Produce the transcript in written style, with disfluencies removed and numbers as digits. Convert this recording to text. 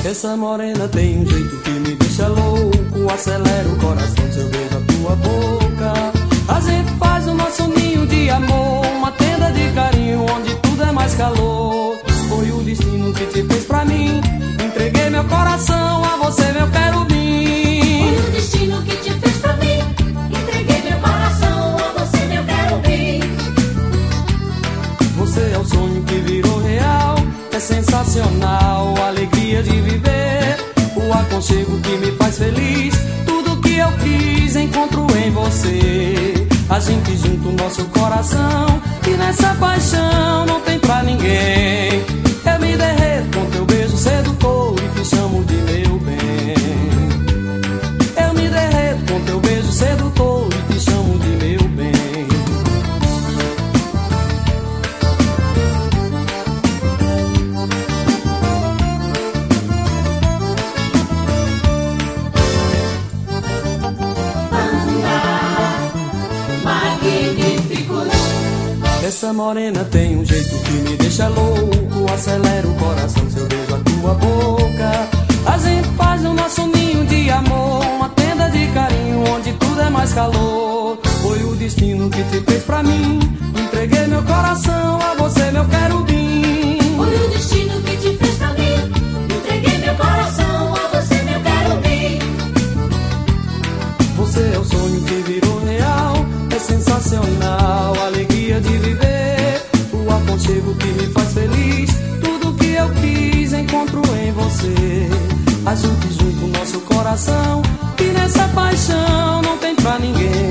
Essa morena tem um jeito que me deixa louco, acelera o coração se eu beijo a tua boca. A gente faz o nosso ninho de amor, uma tenda de carinho onde tudo é mais calor. Foi o destino que te fez pra mim, entreguei meu coração a você, meu querubim. Foi o destino que te fez pra mim, entreguei meu coração a você, meu querubim. Você é o sonho que virou real, é sensacional, a alegria de viver, o aconchego que me faz feliz. Tudo que eu quis encontro em você. A gente junta o nosso coração e nessa paixão não tem pra ninguém. Eu me derreto com teu beijo sedutor e te chamo de meu bem. Eu me derreto com teu beijo sedutor e te chamo de meu bem. Essa morena tem um jeito que me deixa louco, acelera o coração se eu beijo a tua boca. A gente faz o nosso ninho de amor, uma tenda de carinho onde tudo é mais calor. Foi o destino que te fez pra mim, entreguei meu coração a você, meu querubim. Foi o destino que te fez pra mim, entreguei meu coração a você, meu querubim. Você é o sonho que virou real, é sensacional, a alegria de viver, o aconchego que me faz feliz. Tudo que eu quis encontro em você. A gente junta o nosso coração e nessa paixão não tem pra ninguém.